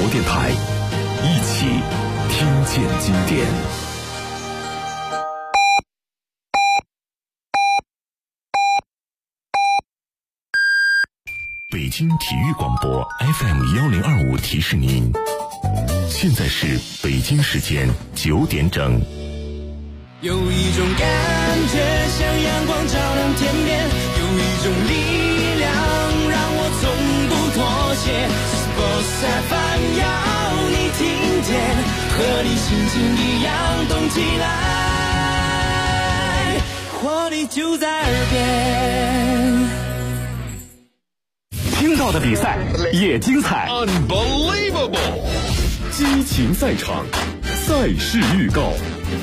电台，一起听见经典。北京体育广播 FM1025提示您，现在是北京时间9点整。 有一种感觉像阳光照亮天边，有一种力量让我从不妥协。Sports FM 要你听见，和你心情一样动起来，活力就在耳边。 听到的比赛也精彩 Unbelievable， 激情赛场，赛事预告。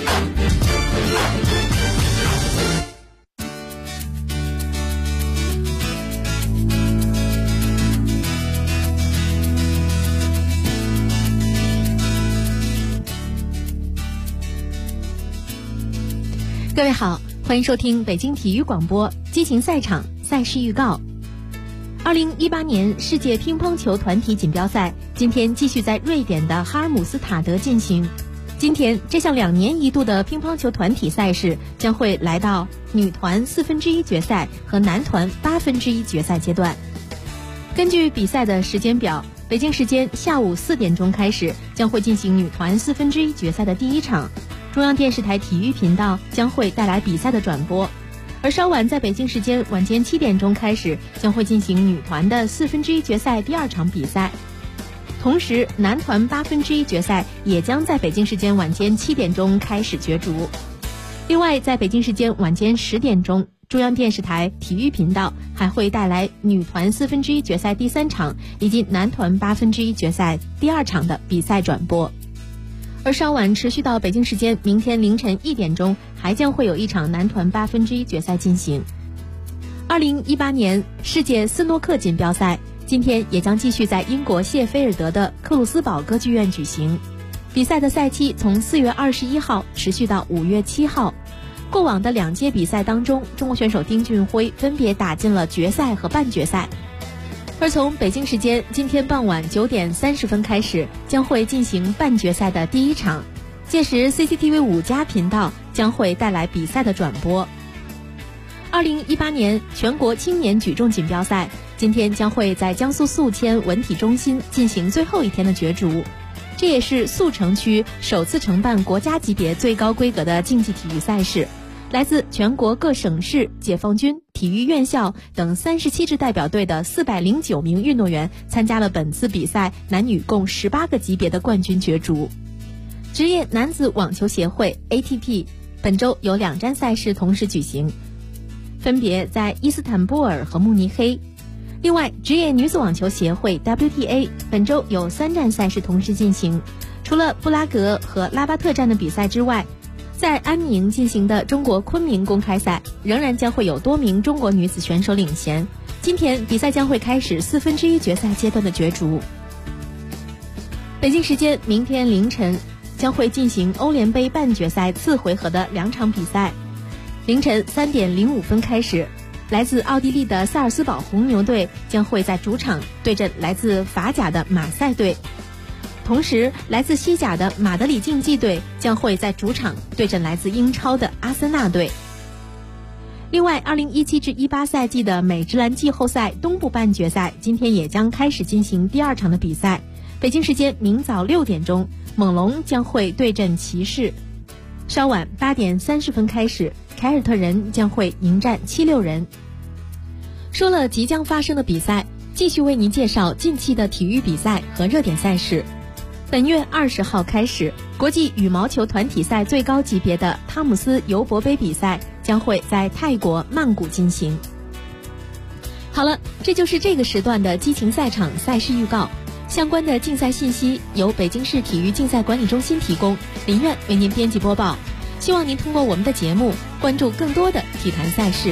各位好，欢迎收听北京体育广播激情赛场赛事预告。2018年世界乒乓球团体锦标赛今天继续在瑞典的哈尔姆斯塔德进行。今天这项2年一度的乒乓球团体赛事将会来到女团1/4决赛和男团1/8决赛阶段。根据比赛的时间表，北京时间下午4点钟开始将会进行女团1/4决赛的第一场，中央电视台体育频道将会带来比赛的转播。而稍晚在北京时间晚间7点钟开始将会进行女团的1/4决赛第2场比赛，同时男团1/8决赛也将在北京时间晚间7点钟开始角逐。另外在北京时间晚间10点钟，中央电视台体育频道还会带来女团1/4决赛第3场以及男团1/8决赛第2场的比赛转播。而稍晚持续到北京时间明天凌晨1点钟，还将会有一场男团1/8决赛进行。2018年世界斯诺克锦标赛今天也将继续在英国谢菲尔德的克鲁斯堡歌剧院举行。比赛的赛期从4月21号持续到5月7号。过往的2届比赛当中，中国选手丁俊晖分别打进了决赛和半决赛。而从北京时间今天傍晚9点30分开始，将会进行半决赛的第一场，届时 CCTV 5+频道将会带来比赛的转播。2018年全国青年举重锦标赛今天将会在江苏宿迁文体中心进行最后一天的角逐，这也是宿城区首次承办国家级别最高规格的竞技体育赛事。来自全国各省市、解放军、体育院校等37支代表队的409名运动员参加了本次比赛男女共18个级别的冠军角逐。职业男子网球协会 ATP 本周有2站赛事同时举行，分别在伊斯坦布尔和慕尼黑。另外，职业女子网球协会 WTA 本周有3站赛事同时进行，除了布拉格和拉巴特站的比赛之外，在安宁进行的中国昆明公开赛仍然将会有多名中国女子选手领衔。今天比赛将会开始1/4决赛阶段的角逐。北京时间明天凌晨将会进行欧联杯半决赛次回合的2场比赛。凌晨3点05分开始，来自奥地利的萨尔斯堡红牛队将会在主场对阵来自法甲的马赛队。同时，来自西甲的马德里竞技队将会在主场对阵来自英超的阿森纳队。另外，2017至18赛季的美职篮季后赛东部半决赛今天也将开始进行第2场的比赛。北京时间明早6点钟，猛龙将会对阵骑士。稍晚8点30分开始，凯尔特人将会迎战76人。说了即将发生的比赛，继续为您介绍近期的体育比赛和热点赛事。本月20号开始，国际羽毛球团体赛最高级别的汤姆斯尤伯杯比赛将会在泰国曼谷进行。好了，这就是这个时段的激情赛场赛事预告。相关的竞赛信息由北京市体育竞赛管理中心提供，林苑为您编辑播报。希望您通过我们的节目关注更多的体坛赛事。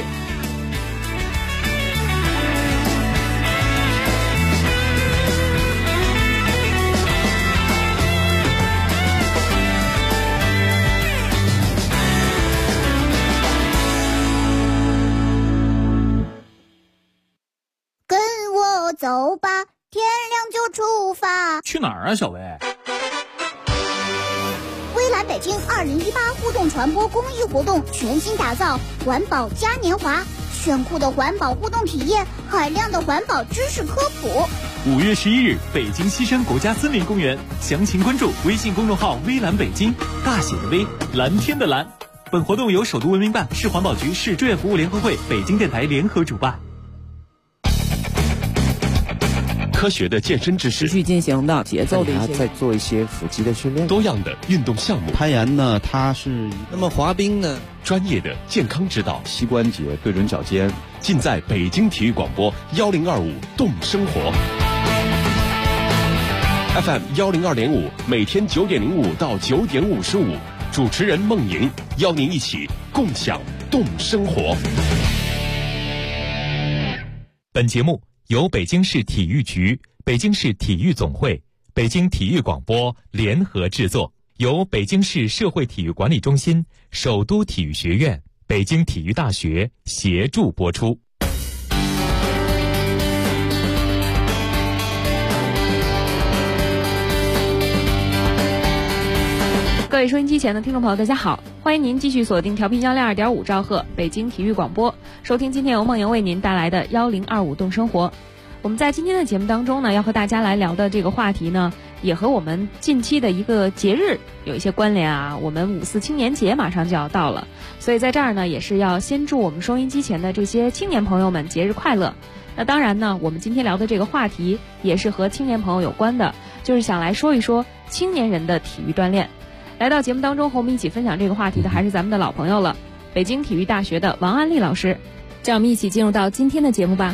跟我走吧，天亮就出出发？ 去哪儿啊，小薇？ 微蓝北京2018互动传播公益活动全新打造环保嘉年华，炫酷的环保互动体验，海量的环保知识科普。 5月11日，北京西山国家森林公园，详情关注微信公众号“微蓝北京”，大写的微，蓝天的蓝。本活动由首都文明办、市环保局、市志愿服务联合会、北京电台联合主办。 科学的健身知识， 持续进行的节奏的一些， 在做一些腹肌的训练， 多样的运动项目。 攀岩呢，它是那么滑冰呢？ 专业的健康指导， 膝关节对准脚尖， 尽在北京体育广播1025动生活 FM 102.5，每天9点05到9点55，主持人孟莹邀您一起共享动生活。 本节目由北京市体育局、北京市体育总会、北京体育广播联合制作，由北京市社会体育管理中心、首都体育学院、北京体育大学协助播出。 各位收音机前的听众朋友，大家好，欢迎您继续锁定调频102.5兆赫北京体育广播，收听今天由梦莹为您带来的1025动生活。我们在今天的节目当中呢，要和大家来聊的这个话题呢，也和我们近期的一个节日有一些关联啊。我们5·4青年节马上就要到了，所以在这儿呢，也是要先祝我们收音机前的这些青年朋友们节日快乐。那当然呢，我们今天聊的这个话题也是和青年朋友有关的，就是想来说一说青年人的体育锻炼。来到节目当中和我们一起分享这个话题的还是咱们的老朋友了，北京体育大学的王安丽老师。让我们一起进入到今天的节目吧。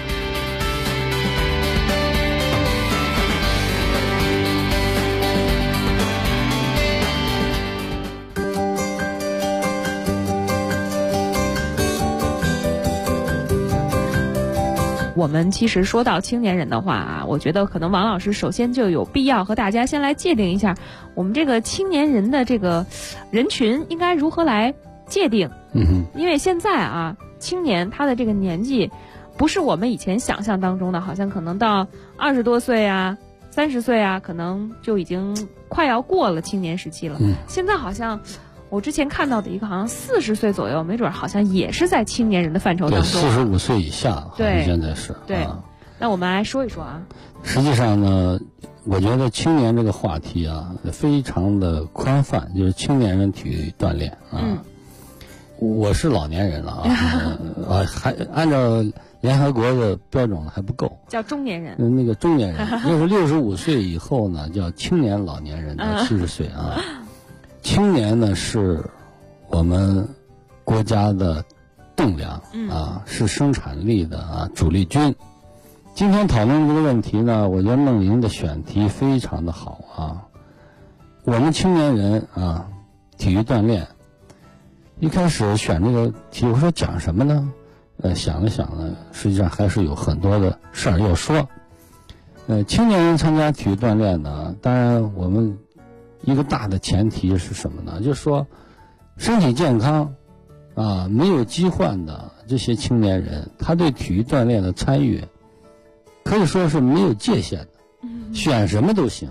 我们其实说到青年人的话啊，我觉得可能王老师首先就有必要和大家先来界定一下，我们这个青年人的这个人群应该如何来界定。因为现在啊，青年他的这个年纪不是我们以前想象当中的，好像可能到20多岁啊、30岁啊，可能就已经快要过了青年时期了。现在好像我之前看到的一个，好像40岁左右，没准好像也是在青年人的范畴当中。 对，45岁以下，对，现在是。 对，那我们来说一说啊。 实际上呢，我觉得青年这个话题啊，非常的宽泛，就是青年人体育锻炼啊。我是老年人了啊，还按照联合国的标准还不够， 叫中年人。 那个中年人，就是65岁以后呢，叫青年老年人到70岁啊。青年呢是我们国家的栋梁啊，是生产力的啊主力军。今天讨论这个问题呢，我觉得梦莹的选题非常的好啊。我们青年人啊，体育锻炼，一开始选这个题，我说讲什么呢？想了想呢，实际上还是有很多的事儿要说。青年人参加体育锻炼呢，当然我们一个大的前提是什么呢？就是说，身体健康啊，没有疾患的这些青年人，他对体育锻炼的参与可以说是没有界限的，选什么都行。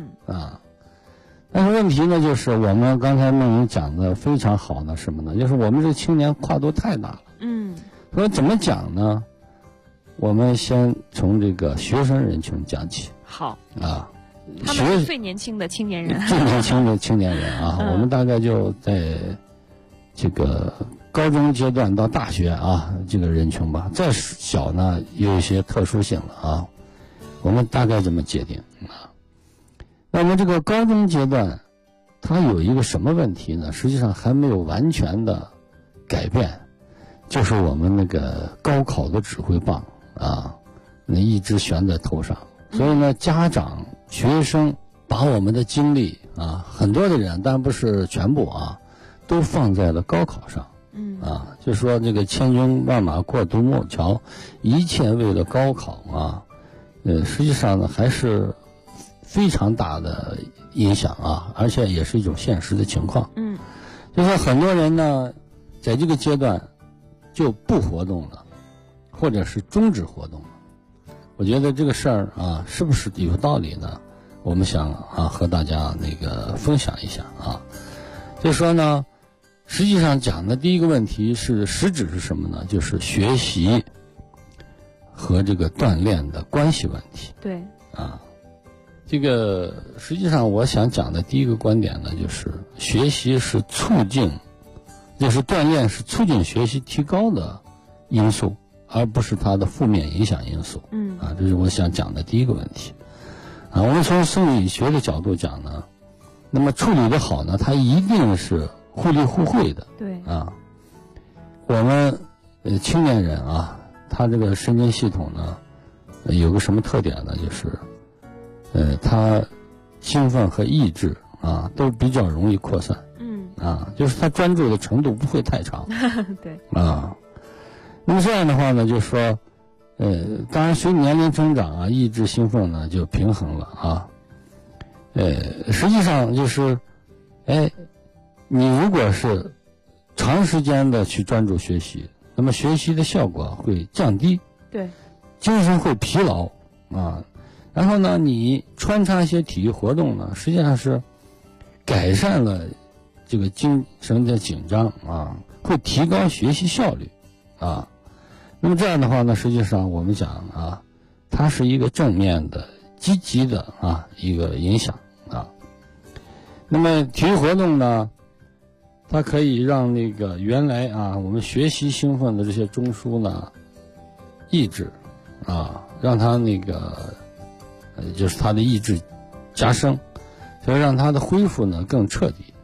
但是问题呢，就是我们刚才梦莹讲的非常好的什么呢？就是我们这个青年跨度太大了。说怎么讲呢？我们先从这个学生人群讲起。 好啊。 他们是最年轻的青年人， 最年轻的青年人啊，我们大概就在这个高中阶段到大学啊这个人群吧。再小呢，有一些特殊性了啊。我们大概这么界定啊。那么这个高中阶段，它有一个什么问题呢？实际上还没有完全的改变，就是我们那个高考的指挥棒啊，那一直悬在头上。所以呢，家长、学生把我们的精力啊，很多的人，但不是全部啊，都放在了高考上。就说这个千军万马过独木桥，一切为了高考啊。实际上呢，还是非常大的影响啊，而且也是一种现实的情况。就是很多人呢，在这个阶段就不活动了，或者是终止活动了。 我觉得这个事儿啊，是不是有道理呢？我们想和大家分享一下啊。就说呢，实际上讲的第一个问题是实质是什么呢？就是学习和这个锻炼的关系问题。 对。 这个实际上我想讲的第一个观点呢，就是学习是促进，就是锻炼是促进学习提高的因素，而不是它的负面影响因素。这是我想讲的第一个问题。我们从生理学的角度讲呢，那么处理的好呢，它一定是互利互惠的。 对。 我们青年人他这个神经系统呢，有个什么特点呢？就是他兴奋和抑制都比较容易扩散。就是他专注的程度不会太长。 对。 那么这样的话呢，就是说，当然随年龄增长抑制兴奋呢就平衡了实际上就是，你如果是长时间的去专注学习，那么学习的效果会降低。 对。 精神会疲劳然后呢，你穿插一些体育活动呢，实际上是改善了这个精神的紧张会提高学习效率那么这样的话呢，实际上我们讲它是一个正面的、积极的一个影响那么体育活动呢，它可以让那个原来我们学习兴奋的这些中枢呢抑制让它就是它的抑制加深，所以让它的恢复呢更彻底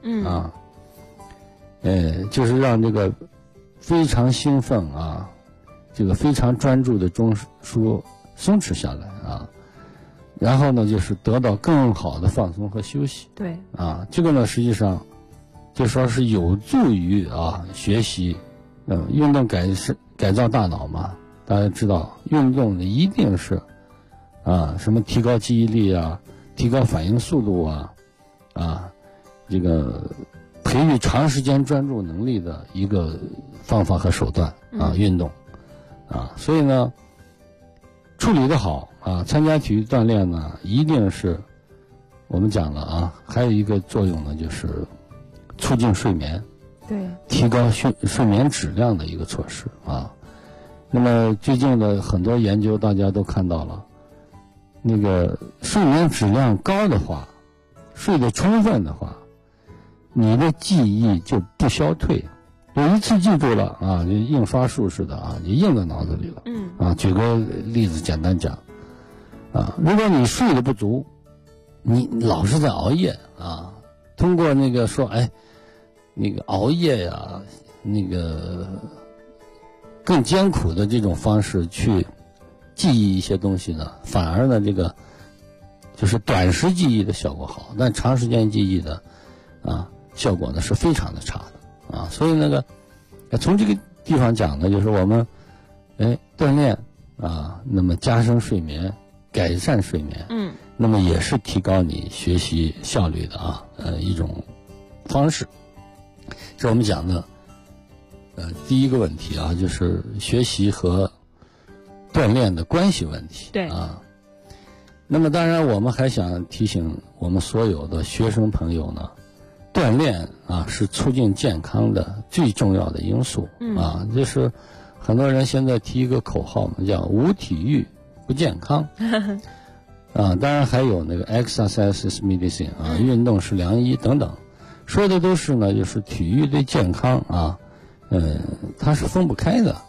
就是让这个非常兴奋这个非常专注的中枢松弛下来然后呢就是得到更好的放松和休息。 对。 这个呢实际上就说是有助于学习运动改造大脑嘛，大家知道运动呢一定是什么提高记忆力提高反应速度这个培育长时间专注能力的一个方法和手段运动所以呢处理的好参加体育锻炼呢一定是我们讲了还有一个作用呢就是促进睡眠， 对， 提高睡眠质量的一个措施那么最近的很多研究大家都看到了，那个睡眠质量高的话，睡得充分的话，你的记忆就不消退，有一次记住了就印刷术似的就印在脑子里了。举个例子简单讲如果你睡得不足，你老是在熬夜通过那个说那个熬夜那个更艰苦的这种方式去记忆一些东西呢，反而呢这个就是短时记忆的效果好，但长时间记忆的效果呢是非常的差的所以那个从这个地方讲呢，就是我们锻炼那么加深睡眠，改善睡眠那么也是提高你学习效率的一种方式。这是我们讲的第一个问题就是学习和锻炼的关系问题。 对那么当然我们还想提醒我们所有的学生朋友呢，锻炼是促进健康的最重要的因素就是很多人现在提一个口号嘛，叫无体育不健康当然还有那个 exercise is medicine 运动是良医等等，说的都是呢就是体育对健康它是分不开的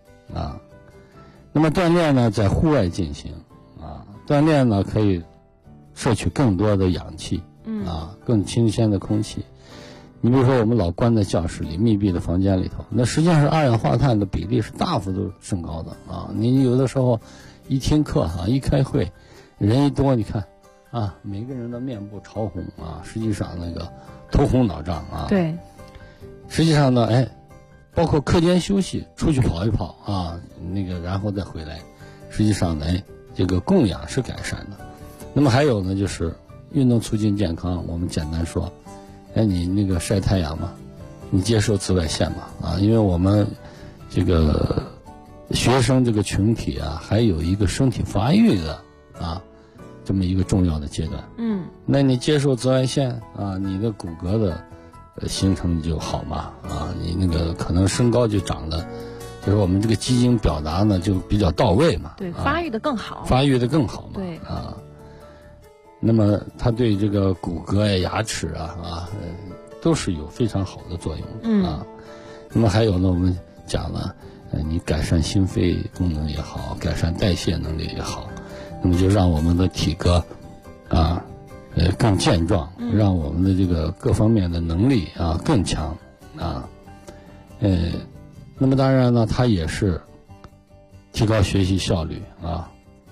那么锻炼呢在户外进行锻炼呢可以摄取更多的氧气更新鲜的空气。你比如说我们老关在教室里密闭的房间里头，那实际上是二氧化碳的比例是大幅度升高的你有的时候一听课一开会人一多，你看每个人的面部潮红实际上那个头红脑胀对， 实际上呢包括课间休息出去跑一跑那个然后再回来，实际上呢这个供氧是改善的。那么还有呢就是运动促进健康，我们简单说你那个晒太阳嘛，你接受紫外线嘛因为我们这个学生这个群体啊，还有一个身体发育的啊这么一个重要的阶段。那你接受紫外线啊，你的骨骼的形成就好嘛啊，你那个可能身高就长得，就是我们这个基因表达呢就比较到位嘛。 对，发育的更好。 发育的更好嘛。 对啊。那么它对这个骨骼呀、牙齿啊都是有非常好的作用啊。那么还有呢，我们讲了，你改善心肺功能也好，改善代谢能力也好，那么就让我们的体格啊更健壮，让我们的这个各方面的能力啊更强啊。那么当然呢，它也是提高学习效率啊，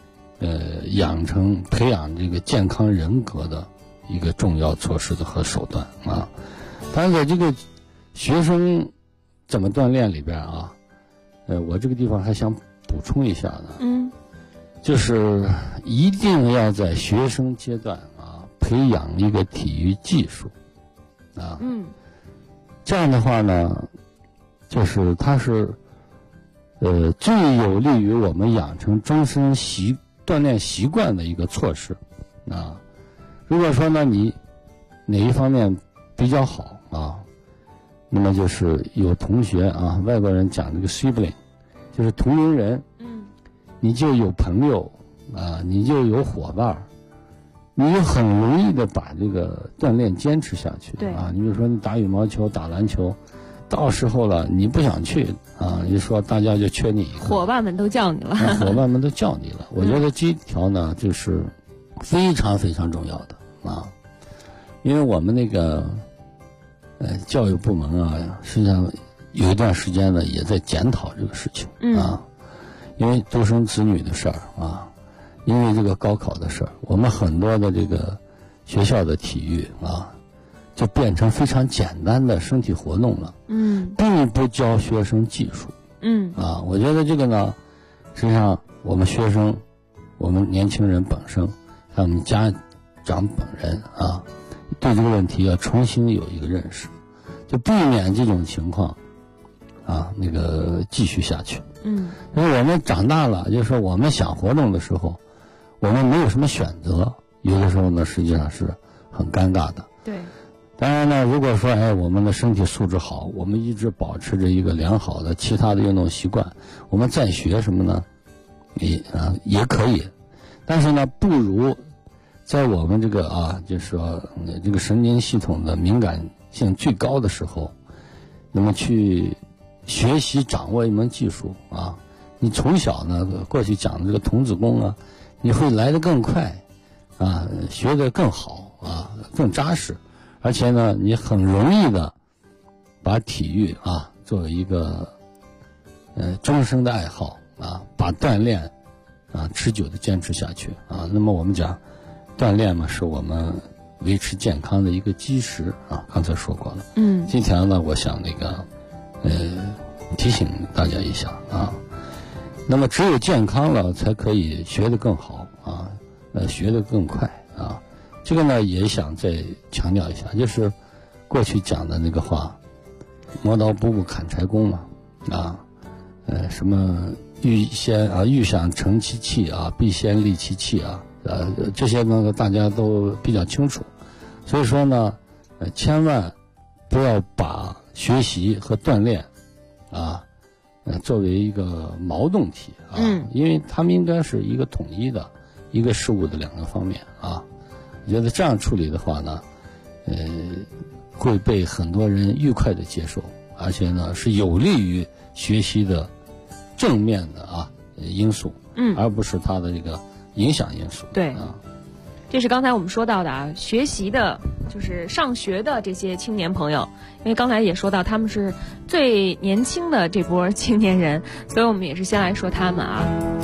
培养这个健康人格的一个重要措施和手段啊。但是在这个学生怎么锻炼里边啊，我这个地方还想补充一下呢，就是一定要在学生阶段啊培养一个体育技术啊，这样的话呢，就是它是最有利于我们养成终身锻炼习惯的一个措施啊。如果说呢你哪一方面比较好啊，那么就是有同学啊，外国人讲这个 sibling， 就是同龄人，你就有朋友啊，你就有伙伴，你就很容易的把这个锻炼坚持下去。对啊，你比如说你打羽毛球、打篮球，到时候了你不想去啊，一说大家就缺你一个， 伙伴们都叫你了， 伙伴们都叫你了。我觉得这一条呢，就是非常非常重要的啊，因为我们那个教育部门啊，实际上有一段时间呢也在检讨这个事情啊，因为独生子女的事儿啊，因为这个高考的事儿，我们很多的这个学校的体育啊，就变成非常简单的身体活动了，并不教学生技术，啊，我觉得这个呢，实际上我们学生，我们年轻人本身，还有我们家长本人啊，对这个问题要重新有一个认识，就避免这种情况啊那个继续下去。因为我们长大了，就是说我们想活动的时候，我们没有什么选择，有的时候呢实际上是很尴尬的。 对。 当然呢，如果说我们的身体素质好，我们一直保持着一个良好的其他的运动习惯，我们再学什么呢？也可以，但是呢，不如在我们这个就是说这个神经系统的敏感性最高的时候，那么去学习掌握一门技术啊。你从小呢，过去讲的这个童子功啊，你会来得更快啊，学得更好啊，更扎实。而且呢，你很容易的把体育啊作为一个终生的爱好啊，把锻炼啊持久的坚持下去啊。那么我们讲锻炼嘛，是我们维持健康的一个基石啊。刚才说过了，今天呢，我想那个提醒大家一下啊。那么只有健康了，才可以学得更好啊，学得更快啊。这个呢，也想再强调一下，就是过去讲的那个话，磨刀不误砍柴工嘛，啊，什么欲想成其器啊，必先利其器啊，这些呢大家都比较清楚。所以说呢，千万不要把学习和锻炼啊，作为一个矛盾体啊，因为他们应该是一个统一的一个事物的两个方面啊。我觉得这样处理的话呢，会被很多人愉快的接受，而且呢是有利于学习的正面的因素，而不是它的这个影响因素。 对啊，这是刚才我们说到的学习的，就是上学的这些青年朋友，因为刚才也说到他们是最年轻的这波青年人，所以我们也是先来说他们啊。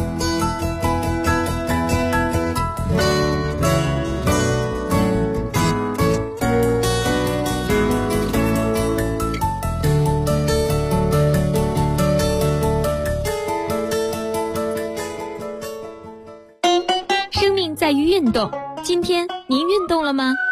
在于运动，今天您运动了吗？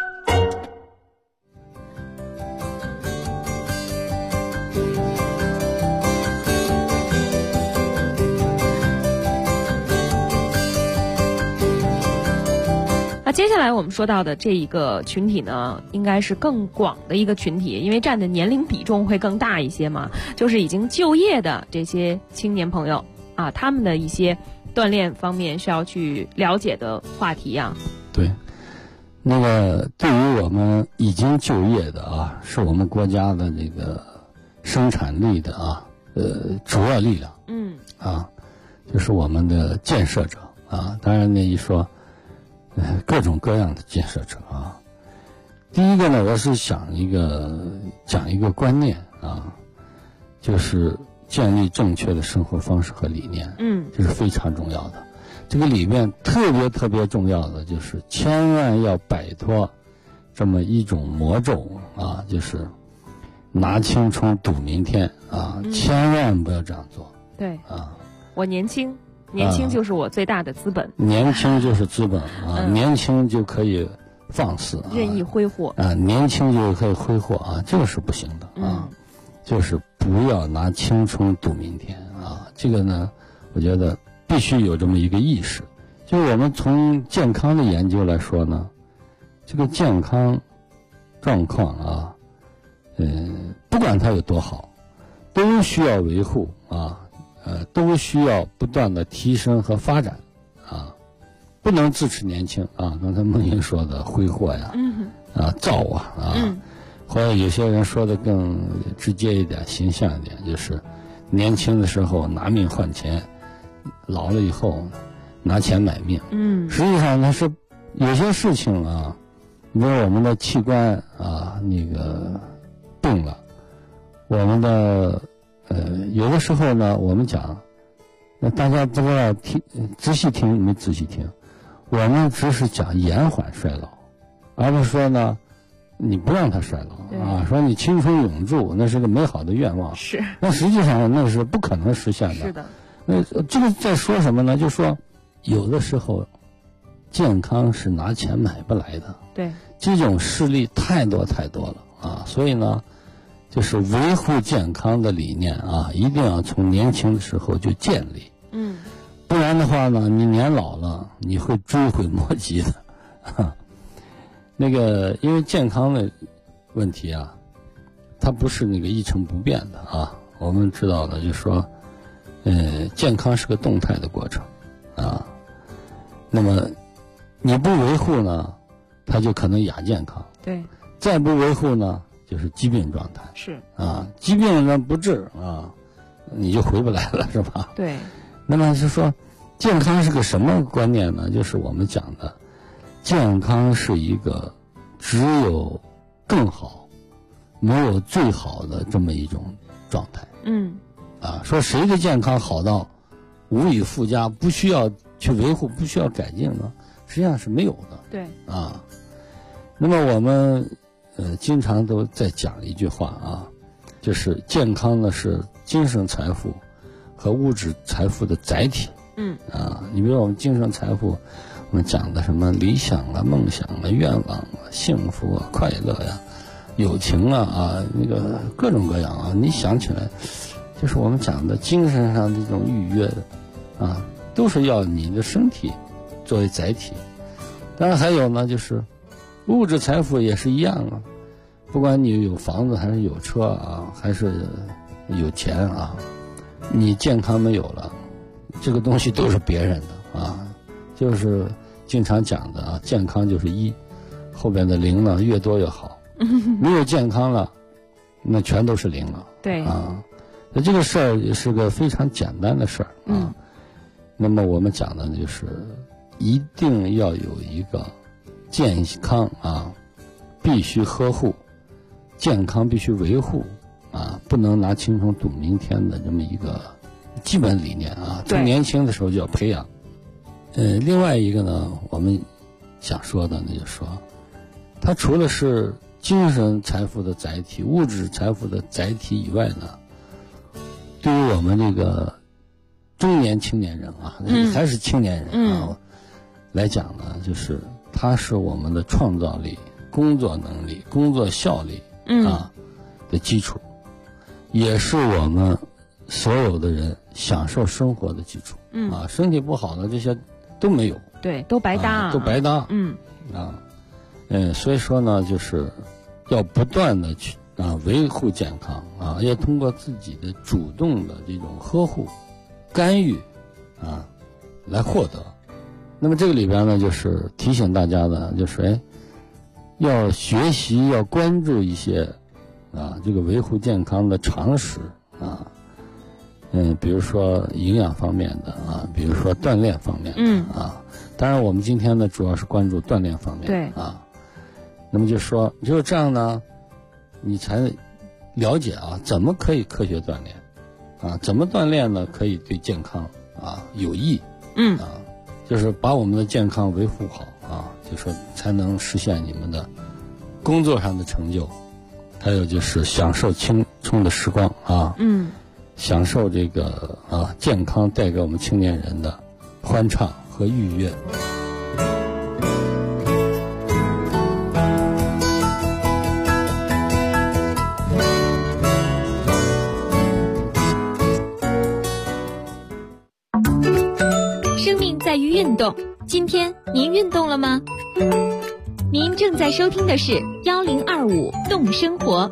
那接下来我们说到的这一个群体呢，应该是更广的一个群体，因为占的年龄比重会更大一些嘛，就是已经就业的这些青年朋友啊，他们的一些锻炼方面需要去了解的话题啊。 对，那个对于我们已经就业的啊，是我们国家的这个生产力的啊，主要力量。就是我们的建设者啊。当然呢，一说，各种各样的建设者啊。第一个呢，我是讲一个观念啊，就是建立正确的生活方式和理念。这是非常重要的。这个里面特别重要的就是千万要摆脱这么一种魔咒啊，就是拿青春赌明天啊，千万不要这样做。 对啊，我年轻就是我最大的资本。 年轻就是资本啊，年轻就可以放肆， 任意挥霍啊，年轻就可以挥霍啊，这个是不行的啊，就是不要拿青春赌明天啊。这个呢，我觉得必须有这么一个意识。就是我们从健康的研究来说呢，这个健康状况啊，不管它有多好，都需要维护啊，都需要不断的提升和发展啊，不能自持年轻啊。刚才孟莹说的挥霍呀，造啊，或者有些人说的更直接一点、形象一点，就是年轻的时候拿命换钱，老了以后拿钱买命。实际上呢是有些事情啊，比如我们的器官啊那个病了，我们的有的时候呢，我们讲，那大家不知道仔细听没仔细听，我们只是讲延缓衰老，而不是说呢你不让它衰老啊，说你青春永驻，那是个美好的愿望， 是， 那实际上那是不可能实现的。 是的。 那这个在说什么呢？就说有的时候健康是拿钱买不来的， 对， 这种事例太多了啊，所以呢，就是维护健康的理念啊，一定要从年轻的时候就建立。不然的话呢，你年老了，你会追悔莫及的。那个，因为健康的问题啊，它不是那个一成不变的啊。我们知道的，就说，健康是个动态的过程啊。那么你不维护呢，它就可能亚健康。 对。 再不维护呢，就是疾病状态。 是。 啊，疾病呢不治啊，你就回不来了，是吧？ 对。 那么是说，健康是个什么观念呢？就是我们讲的，健康是一个只有更好，没有最好的这么一种状态。说谁的健康好到无以复加，不需要去维护，不需要改进呢？实际上是没有的。 对。啊， 那么我们经常都在讲一句话啊，就是健康呢是精神财富和物质财富的载体。你比如我们精神财富，我们讲的什么理想啊、梦想啊、愿望啊、幸福啊、快乐呀、友情啊那个各种各样啊，你想起来，就是我们讲的精神上这种愉悦的啊，都是要你的身体作为载体。当然还有呢，就是物质财富也是一样啊，不管你有房子还是有车啊，还是有钱啊，你健康没有了，这个东西都是别人的啊。就是经常讲的啊，健康就是一，后边的零呢越多越好。没有健康了，那全都是零了。 对啊，那这个事儿也是个非常简单的事儿啊。那么我们讲的就是一定要有一个健康啊，必须呵护，健康必须维护啊，不能拿青春赌明天的这么一个基本理念啊，从年轻的时候就要培养。另外一个呢，我们想说的呢，就是说，它除了是精神财富的载体、物质财富的载体以外呢，对于我们这个中年青年人啊，还是青年人啊来讲呢，就是它是我们的创造力、工作能力、工作效率的基础，也是我们所有的人享受生活的基础。身体不好的这些都没有对，都白搭， 都白搭。所以说呢，就是要不断的去维护健康要通过自己的主动的这种呵护、干预来获得。那么这个里边呢，就是提醒大家的，就是要学习，要关注一些这个维护健康的常识比如说营养方面的比如说锻炼方面的当然我们今天呢主要是关注锻炼方面对那么就说只有这样呢，你才了解怎么可以科学锻炼怎么锻炼呢可以对健康有益就是把我们的健康维护好就说才能实现你们的工作上的成就，还有就是享受青春的时光享受这个健康带给我们青年人的欢畅和愉悦。 生命在于运动，今天您运动了吗？您正在收听的是1025动生活。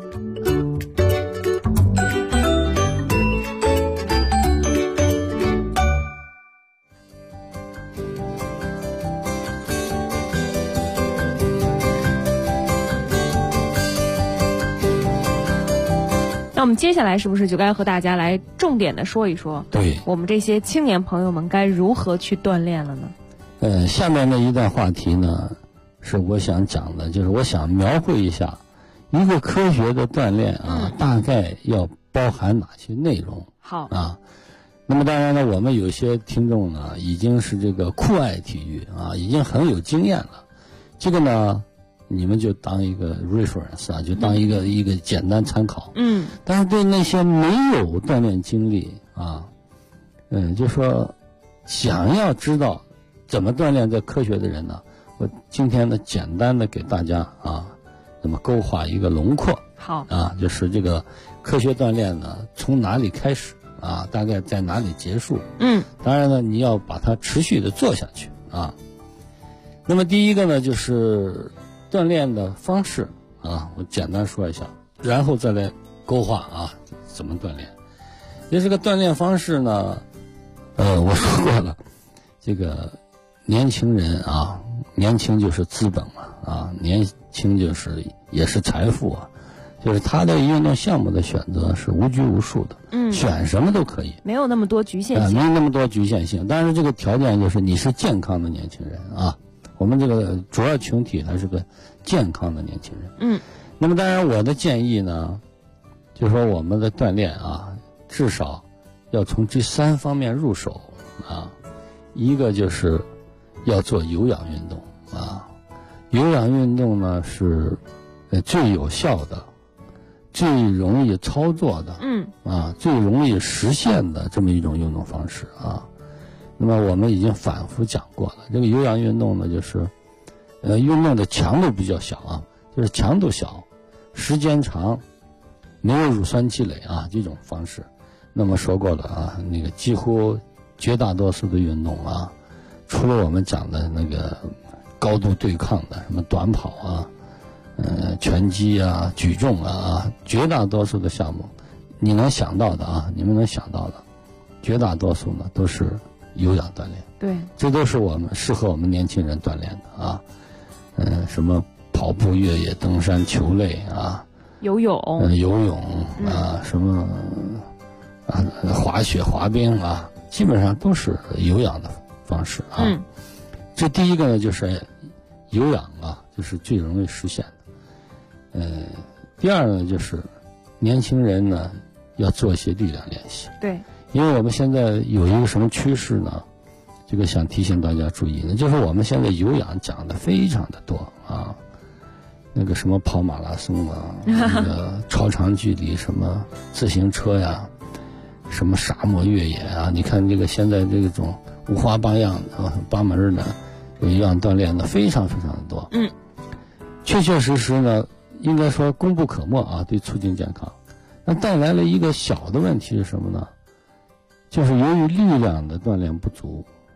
那我们接下来是不是就该和大家来重点的说一说， 对我们这些青年朋友们该如何去锻炼了呢？ 下面的一段话题呢，是我想讲的，就是我想描绘一下一个科学的锻炼大概要包含哪些内容。 好那么当然呢，我们有些听众呢已经是这个酷爱体育已经很有经验了，这个呢你们就当一个 reference 就当一个简单参考。但是对那些没有锻炼经历就说想要知道怎么锻炼这科学的人呢，我今天呢简单的给大家那么勾画一个轮廓。 好就是这个科学锻炼呢从哪里开始大概在哪里结束。当然呢你要把它持续的做下去那么第一个呢就是锻炼的方式我简单说一下，然后再来勾画怎么锻炼。这个锻炼方式呢我说过了，这个年轻人年轻就是资本嘛年轻就是也是财富就是他的运动项目的选择是无拘无束的选什么都可以， 没有那么多局限性没有那么多局限性。但是这个条件就是你是健康的年轻人我们这个主要群体还是个健康的年轻人那么当然我的建议呢就是说我们的锻炼至少要从这3方面入手一个就是要做有氧运动有氧运动呢是最有效的、最容易操作的最容易实现的这么一种运动方式那么我们已经反复讲过了，这个有氧运动呢就是运动的强度比较小就是强度小、时间长、没有乳酸积累这种方式。那么说过了那个几乎绝大多数的运动除了我们讲的那个高度对抗的什么短跑拳击举重绝大多数的项目你能想到的你们能想到的绝大多数呢都是有氧锻炼。 对， 这都是我们适合我们年轻人锻炼的什么跑步、越野、登山、球类游泳什么滑雪、滑冰基本上都是有氧的方式这第一个呢就是有氧就是最容易实现的第二呢就是年轻人呢要做一些力量练习。 对， 因为我们现在有一个什么趋势呢，这个想提醒大家注意呢，就是我们现在有氧讲的非常的多那个什么跑马拉松那个超长距离什么自行车呀，什么沙漠越野你看这个现在这种五花八样的八门的有氧锻炼的非常非常的多确确实实呢应该说功不可没对促进健康。那带来了一个小的问题是什么呢？就是由于力量的锻炼不足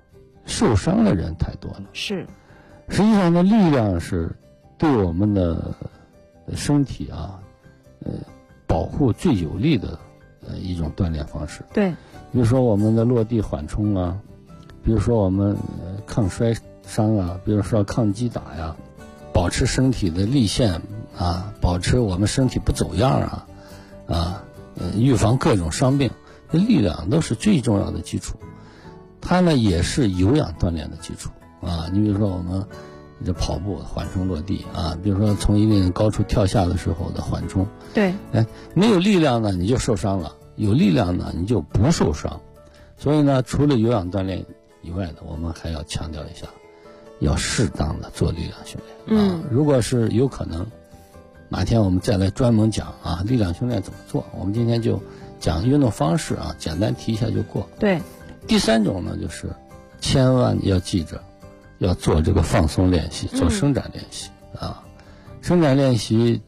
受伤的人太多了。 是， 实际上呢，力量是对我们的身体啊，保护最有利的一种锻炼方式。 对， 比如说我们的落地缓冲啊，比如说我们抗摔伤啊，比如说抗击打呀，保持身体的力线啊，保持我们身体不走样啊，预防各种伤病，这力量都是最重要的基础。它呢也是有氧锻炼的基础啊。你比如说我们这跑步缓冲落地啊，比如说从一定高处跳下的时候的缓冲。 对， 没有力量呢你就受伤了，有力量呢你就不受伤。所以呢，除了有氧锻炼以外的，我们还要强调一下，要适当的做力量训练啊。如果是有可能，哪天我们再来专门讲啊，力量训练怎么做。我们今天就讲运动方式啊，简单提一下就过。 对。 第三种呢，就是千万要记着，要做这个放松练习，做伸展练习啊。伸展练习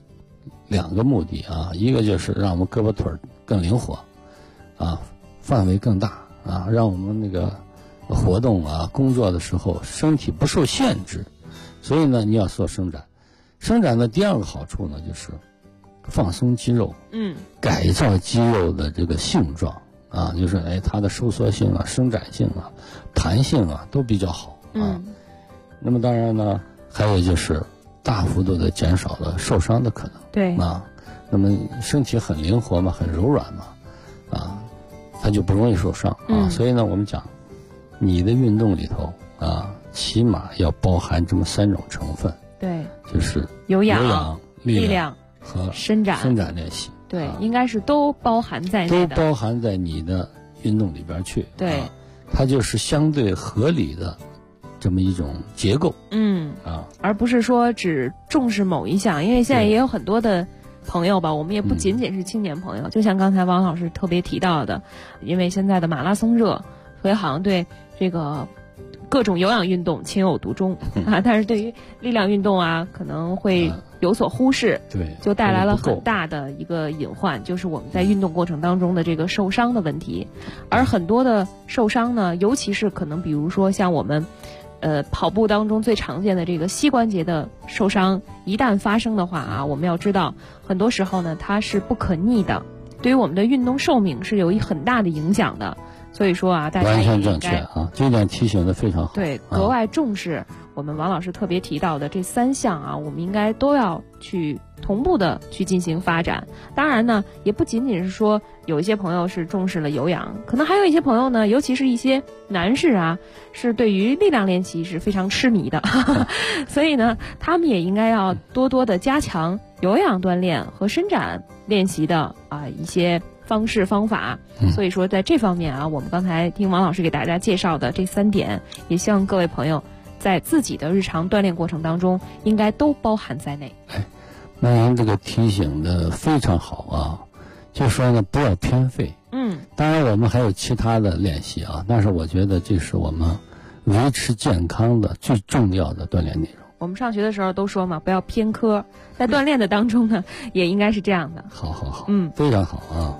2个目的啊，一个就是让我们胳膊腿更灵活啊，范围更大啊，让我们那个活动啊，工作的时候身体不受限制。所以呢，你要做伸展。伸展的第2个好处呢，就是放松肌肉，改造肌肉的这个性状啊，就是它的收缩性啊、伸展性啊、弹性啊都比较好啊。那么当然呢，还有就是大幅度的减少了受伤的可能。 对啊，那么身体很灵活嘛，很柔软嘛，啊，它就不容易受伤啊。所以呢，我们讲你的运动里头啊，起码要包含这么3种成分。 对， 就是有氧、 力量和伸展练习。 对，应该是都包含在内的， 都包含在你的运动里边去。 对， 它就是相对合理的这么一种结构。 而不是说只重视某一项，因为现在也有很多的朋友吧，我们也不仅仅是青年朋友，就像刚才王老师特别提到的，因为现在的马拉松热，所以好像对这个各种有氧运动情有独钟啊，但是对于力量运动啊，可能会有所忽视， 对， 就带来了很大的一个隐患，就是我们在运动过程当中的这个受伤的问题。而很多的受伤呢，尤其是可能比如说像我们跑步当中最常见的这个膝关节的受伤，一旦发生的话啊，我们要知道很多时候呢它是不可逆的，对于我们的运动寿命是有很大的影响的。所以说啊，大家完全正确啊，这点提醒的非常好。 对，格外重视我们王老师特别提到的这3项啊，我们应该都要去同步的去进行发展。当然呢，也不仅仅是说有一些朋友是重视了有氧，可能还有一些朋友呢，尤其是一些男士啊，是对于力量练习是非常痴迷的，所以呢，他们也应该要多多的加强有氧锻炼和伸展练习的一些方式方法。所以说在这方面啊，我们刚才听王老师给大家介绍的这3点，也希望各位朋友在自己的日常锻炼过程当中应该都包含在内。 那您这个提醒的非常好啊，就说呢不要偏废。当然我们还有其他的练习啊，但是我觉得这是我们维持健康的最重要的锻炼内容。 我们上学的时候都说嘛，不要偏科，在锻炼的当中呢，也应该是这样的。 好，非常好啊。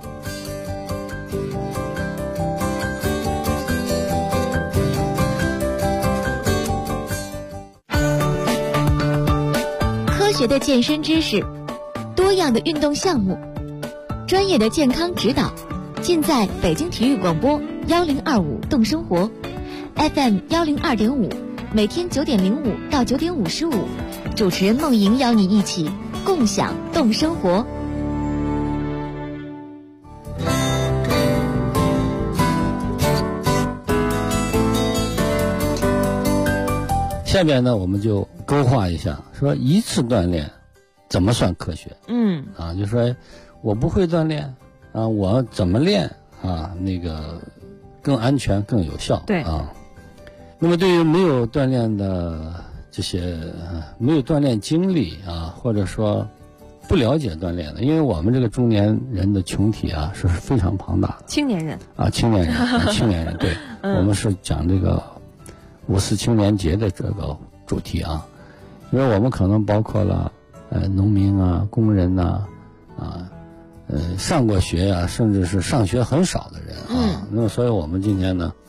科学的健身知识，多样的运动项目，专业的健康指导，尽在北京体育广播1025动生活 FM 102.5，每天9点05到9点55，主持人梦莹邀你一起共享动生活。 下边呢，我们就勾画一下，说一次锻炼怎么算科学？就说我不会锻炼啊，我怎么练啊？那个更安全、更有效。 对啊。那么对于没有锻炼的这些没有锻炼经历啊，或者说不了解锻炼的，因为我们这个中年人的群体啊是非常庞大的。 青年人啊，青年人，对，我们是讲这个54青年节的这个主题啊，因为我们可能包括了农民啊、工人呐上过学啊，甚至是上学很少的人啊。那么所以我们今天呢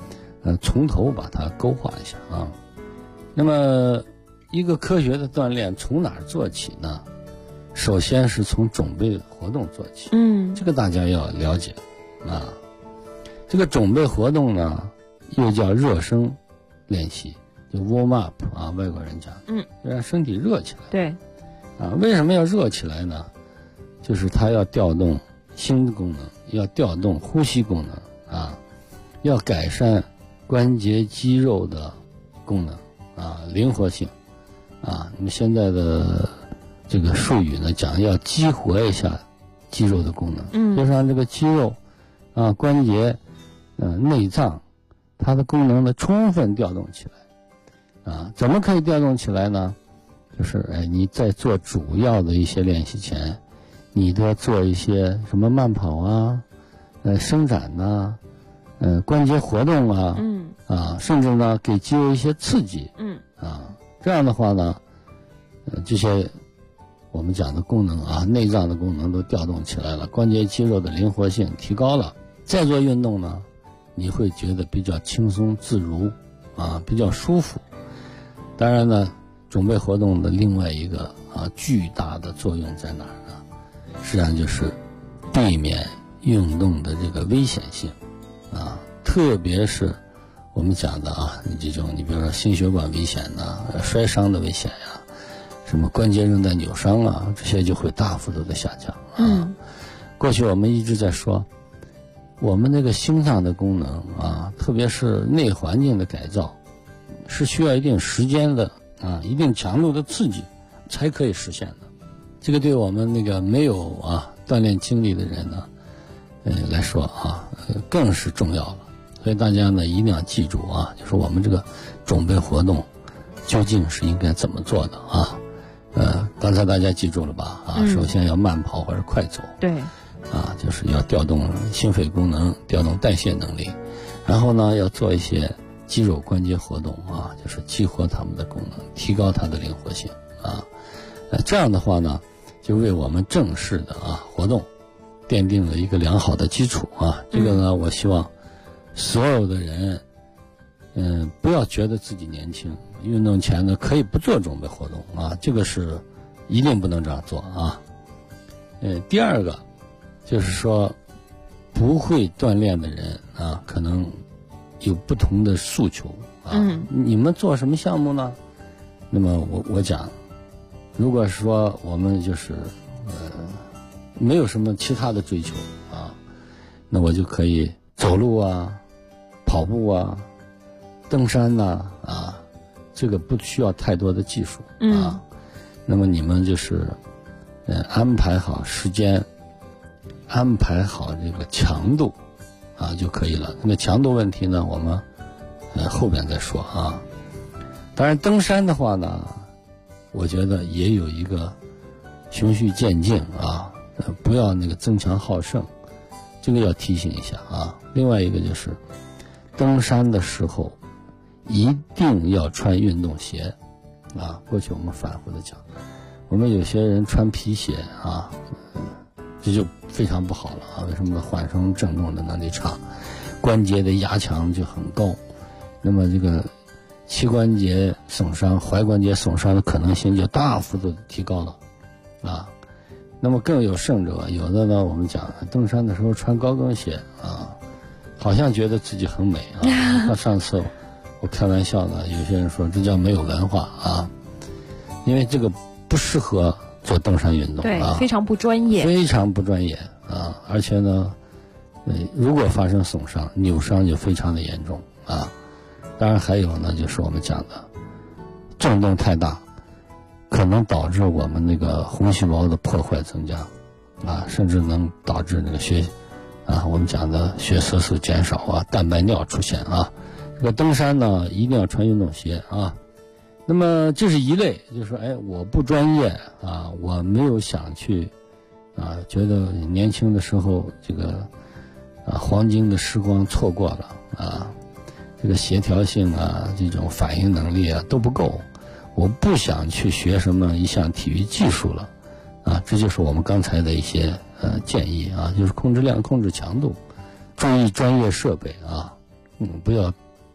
从头把它勾画一下啊。那么一个科学的锻炼从哪儿做起呢？首先是从种背活动做起，这个大家要了解啊。这个种背活动呢，又叫热身练习，就 warm up 啊，外国人讲，就让身体热起来。 对， 啊，为什么要热起来呢？就是它要调动心功能，要调动呼吸功能啊，要改善关节肌肉的功能啊，灵活性啊。那么现在的这个术语呢，讲要激活一下肌肉的功能，就是让这个肌肉啊、关节、内脏，它的功能呢充分调动起来啊。怎么可以调动起来呢？就是你在做主要的一些练习前，你都要做一些什么慢跑啊、伸展呐、关节活动啊，甚至呢给肌肉一些刺激，这样的话呢，这些我们讲的功能啊，内脏的功能都调动起来了，关节肌肉的灵活性提高了，再做运动呢，你会觉得比较轻松自如啊，比较舒服。当然呢，种背活动的另外一个巨大的作用在哪儿呢？实际上就是避免运动的这个危险性啊，特别是我们讲的你比如说心血管危险呐、摔伤的危险呀、什么关节韧带扭伤啊，这些就会大幅度的下降啊。过去我们一直在说，我们那个心脏的功能啊，特别是内环境的改造，是需要一定时间的一定强度的刺激才可以实现的。这个对我们那个没有锻炼经历的人呢，来说更是重要了。所以大家呢一定要记住就是我们这个种背活动究竟是应该怎么做的刚才大家记住了吧首先要慢跑或者快走， 对， 就是要调动心肺功能，调动代谢能力，然后呢要做一些肌肉关节活动就是激活它们的功能，提高它的灵活性这样的话呢，就为我们正式的活动奠定了一个良好的基础这个呢，我希望所有的人不要觉得自己年轻，运动前呢可以不做种背活动这个是一定不能这样做第二个就是说，不会锻炼的人可能有不同的诉求你们做什么项目呢？那么我讲，如果说我们就是没有什么其他的追求那我就可以走路跑步登山这个不需要太多的技术那么你们就是安排好时间，安排好这个强度就可以了。那么强度问题呢，我们后边再说当然登山的话呢，我觉得也有一个循序渐进不要那个争强好胜，这个要提醒一下另外一个就是登山的时候一定要穿运动鞋过去我们反复的讲，我们有些人穿皮鞋这就非常不好了为什么？缓冲正重的能力差，关节的压强就很高，那么这个膝关节损伤、踝关节损伤的可能性就大幅度的提高了那么更有甚者，有的呢我们讲登山的时候穿高跟鞋好像觉得自己很美上次我开玩笑呢，有些人说这叫没有文化因为这个不适合做登山运动对非常不专业， 非常不专业而且呢如果发生损伤、扭伤就非常的严重当然还有呢，就是我们讲的震动太大，可能导致我们那个红细胞的破坏增加甚至能导致那个我们讲的血色素减少蛋白尿出现这个登山呢一定要穿运动鞋那么这是一类，就是说我不专业我没有想去觉得年轻的时候这个黄金的时光错过了这个协调性这种反应能力都不够，我不想去学什么一项体育技术了这就是我们刚才的一些建议就是控制量、控制强度，注意专业设备不要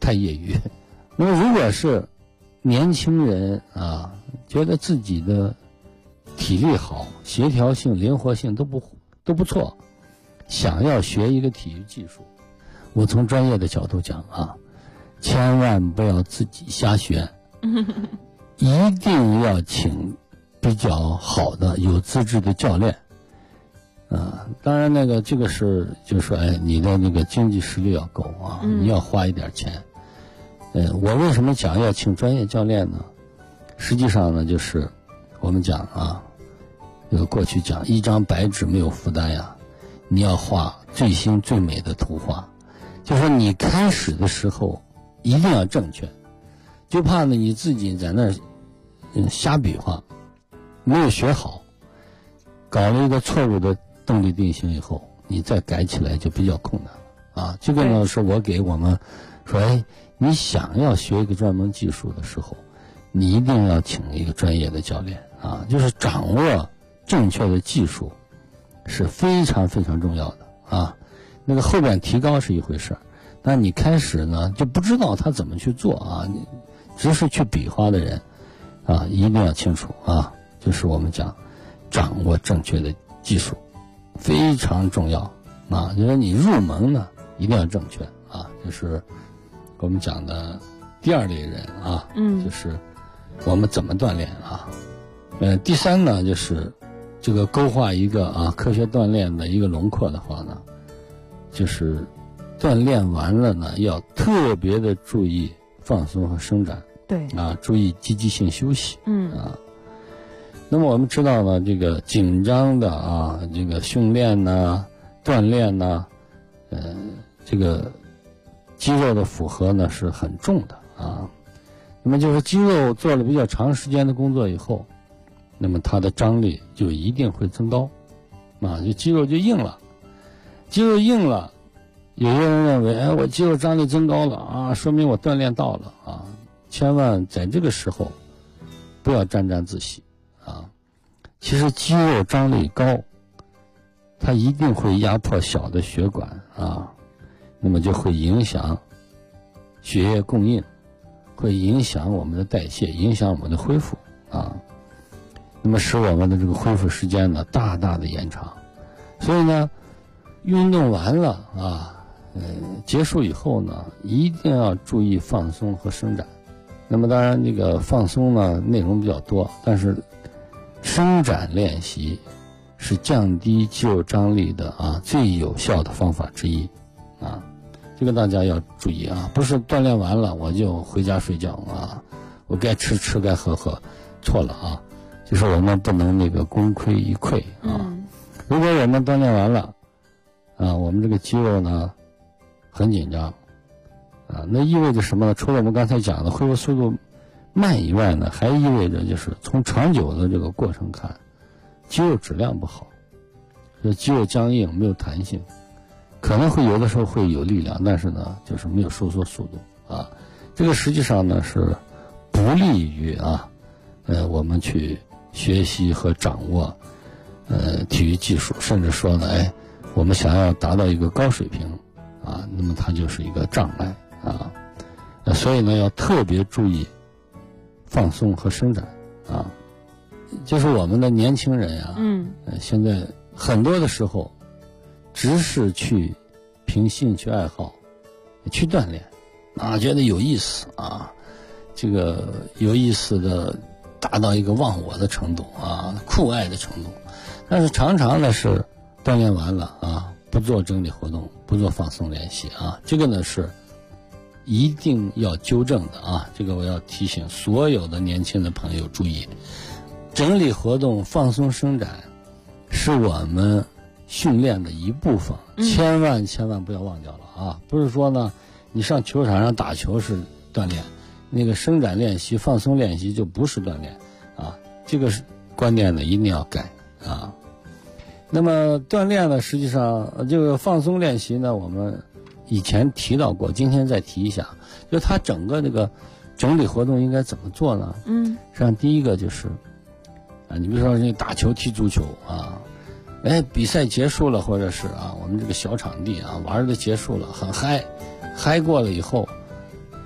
太业余。那么如果是年轻人啊，觉得自己的体力好、协调性、灵活性都不错，想要学一个体育技术，我从专业的角度讲啊，千万不要自己瞎学，一定要请比较好的有资质的教练。当然这个是就是说，你的那个经济实力要够啊，你要花一点钱。我为什么讲要请专业教练呢？实际上呢，就是我们讲啊，过去讲一张白纸没有负担呀，你要画最新最美的图画。就说你开始的时候一定要正确，就怕呢你自己在那儿瞎比划，没有学好，搞了一个错误的动力定型以后，你再改起来就比较困难了啊。这个呢是我给我们说，你想要学一个专门技术的时候，你一定要请一个专业的教练啊，就是掌握正确的技术是非常非常重要的啊。那个后边提高是一回事，但你开始呢就不知道他怎么去做啊，你只是去比划的人啊，一定要清楚啊，就是我们讲掌握正确的技术非常重要啊。就是你入门呢一定要正确啊，就是我们讲的第二类人啊，就是我们怎么锻炼啊。第三呢，就是这个勾画一个科学锻炼的一个轮廓的话呢，就是锻炼完了呢，要特别的注意放松和伸展， 对啊，注意积极性休息，那么我们知道呢，这个紧张的这个训练呢、锻炼呢，这个肌肉的负荷呢是很重的啊。那么就是肌肉做了比较长时间的工作以后，那么它的张力就一定会增高，就肌肉就硬了。肌肉硬了，有些人认为，我肌肉张力增高了啊，说明我锻炼到了啊。千万在这个时候不要沾沾自喜啊。其实肌肉张力高，它一定会压迫小的血管啊，那么就会影响血液供应，会影响我们的代谢，影响我们的恢复啊，那么使我们的这个恢复时间呢大大的延长。所以呢，运动完了结束以后呢，一定要注意放松和伸展。那么当然这个放松呢内容比较多，但是伸展练习是降低肌肉张力的最有效的方法之一啊。这个大家要注意啊，不是锻炼完了我就回家睡觉啊，我该吃吃该喝喝，错了啊。就是我们不能那个功亏一篑啊。如果我们锻炼完了我们这个肌肉呢很紧张那意味着什么呢？除了我们刚才讲的恢复速度慢以外呢，还意味着就是从长久的这个过程看，肌肉质量不好，就肌肉僵硬没有弹性，可能会有的时候会有力量，但是呢就是没有收缩速度啊。这个实际上呢是不利于我们去学习和掌握体育技术，甚至说呢我们想要达到一个高水平那么它就是一个障碍所以呢要特别注意放松和伸展就是我们的年轻人现在很多的时候只是去凭兴趣爱好去锻炼觉得有意思这个有意思的达到一个忘我的程度酷爱的程度，但是常常呢是锻炼完了不做整理活动，不做放松练习这个呢是一定要纠正的这个我要提醒所有的年轻的朋友注意，整理活动、放松伸展是我们训练的一部分，千万不要忘掉了不是说呢你上球场上打球是锻炼，那个伸展练习、放松练习就不是锻炼这个是观念呢一定要改那么锻炼呢，实际上这个放松练习呢，我们以前提到过，今天再提一下，就它整个这个整理活动应该怎么做呢？实际上第一个就是你比如说你打球、踢足球比赛结束了，或者是我们这个小场地玩的结束了，很嗨过了以后，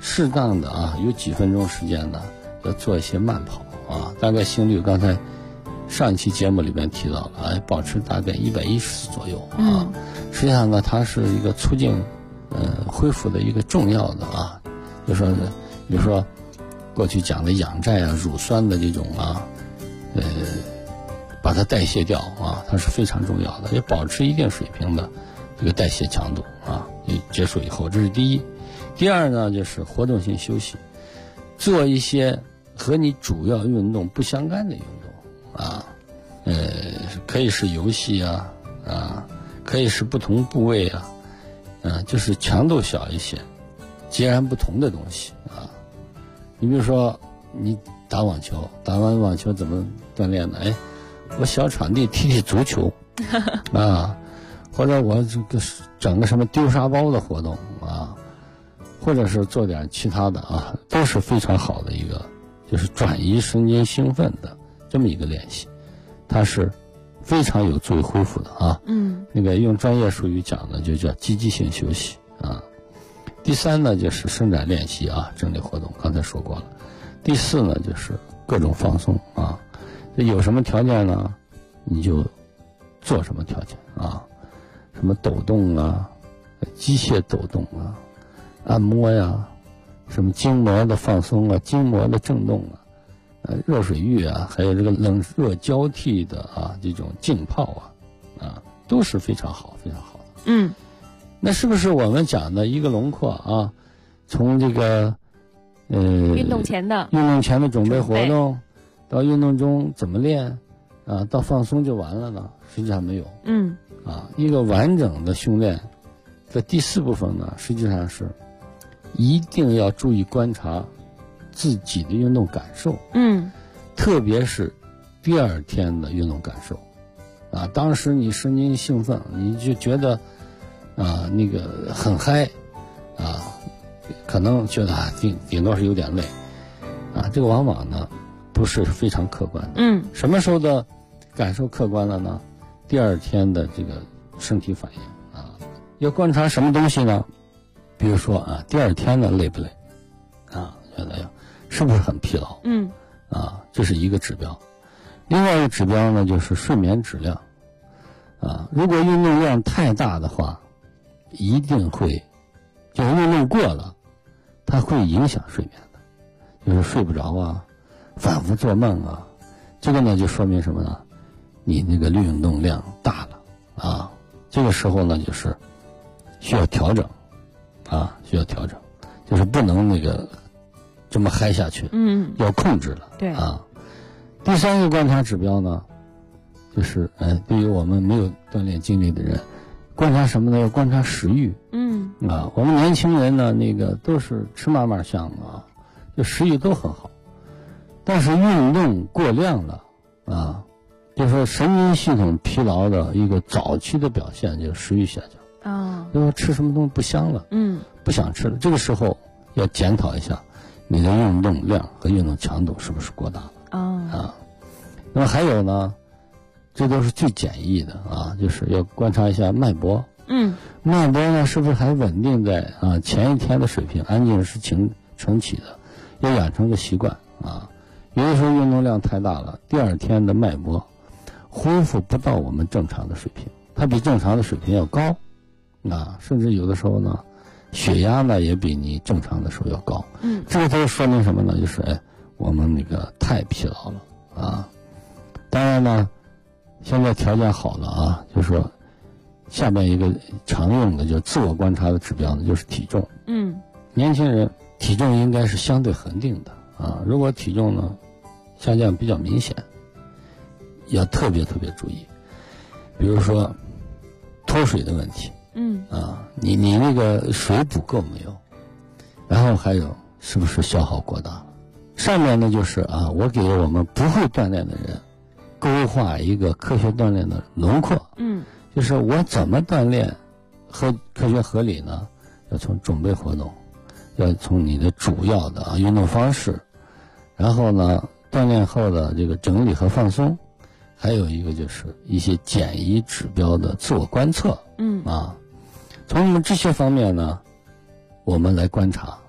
适当的啊，有几分钟时间呢，要做一些慢跑啊，大概心率刚才上一期节目里面提到了，保持大概110左右啊。实际上呢，它是一个促进恢复的一个重要的啊，就说比如说过去讲的养钙啊、乳酸的这种啊，把它代谢掉啊，它是非常重要的，也保持一定水平的这个代谢强度啊。结束以后，这是第一。第二呢，就是活动性休息，做一些和你主要运动不相干的运动啊，可以是游戏啊，可以是不同部位啊，就是强度小一些，截然不同的东西啊。你比如说，你打网球，打完网球怎么锻炼呢？我小场地踢足球啊，或者我这个整个什么丢沙包的活动啊，或者是做点其他的啊，都是非常好的一个，就是转移神经兴奋的这么一个练习，它是非常有助于恢复的啊。那个用专业术语讲呢，就叫积极性休息啊。第三呢，就是伸展练习啊，整理活动，刚才说过了。第四呢，就是各种放松啊。有什么条件呢，你就做什么条件啊，什么抖动啊，机械抖动啊，按摩呀，什么筋膜的放松啊，筋膜的震动啊，热水浴啊，还有这个冷热交替的啊，这种浸泡啊，都是非常好非常好的。那是不是我们讲的一个轮廓啊？从这个运动前的准备活动，到运动中怎么练啊，到放松就完了呢？实际上没有。一个完整的训练的第四部分呢，实际上是一定要注意观察自己的运动感受。特别是第二天的运动感受啊，当时你神经兴奋，你就觉得啊那个很嗨啊，可能觉得顶多是有点累啊，这个往往呢不是非常客观的。什么时候的感受客观了呢？第二天的这个身体反应啊，要观察什么东西呢？比如说啊，第二天呢累不累啊？觉得是不是很疲劳？这是一个指标。另外一个指标呢，就是睡眠质量啊。如果运动量太大的话，一定会，就是运动过了，它会影响睡眠的，就是睡不着啊，反复做梦啊。这个呢就说明什么呢？你那个运动量大了啊，这个时候呢就是需要调整啊，需要调整，就是不能那个这么嗨下去，要控制了。 对啊。第三个观察指标呢，就是对于我们没有锻炼经历的人，观察什么呢？要观察食欲。我们年轻人呢，那个都是吃嘛嘛香啊，就食欲都很好，但是运动过量了啊，就是说神经系统疲劳的一个早期的表现就是食欲下降。就是吃什么东西不香了，不想吃了，这个时候要检讨一下你的运动量和运动强度是不是过大了。那么还有呢，这都是最简易的啊，就是要观察一下脉搏。脉搏呢是不是还稳定在前一天的水平，安静是晨起的，要养成个习惯啊。有的时候运动量太大了，第二天的脉搏恢复不到我们正常的水平，它比正常的水平要高啊，甚至有的时候呢，血压呢也比你正常的时候要高。这个都说明什么呢？就是我们那个太疲劳了啊。当然呢，现在条件好了啊，就是说下面一个常用的就自我观察的指标呢，就是体重。年轻人体重应该是相对恒定的啊，如果体重呢下降比较明显，要特别注意，比如说脱水的问题。你那个水补够没有？然后还有是不是消耗过大了？上面呢就是我给我们不会锻炼的人勾画一个科学锻炼的轮廓。就是我怎么锻炼和科学合理呢？要从准备活动，要从你的主要的运动方式，然后呢锻炼后的这个整理和放松，还有一个就是一些简易指标的自我观测。从我们这些方面呢，我们来观察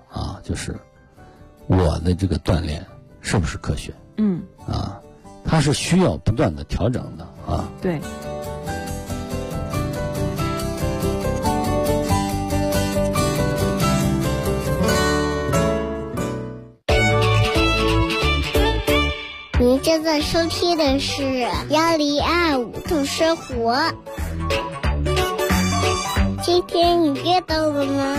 啊，就是我的这个锻炼是不是科学？它是需要不断的调整的啊。 对。 您正在收听的是1025度生活。今天你阅到了吗？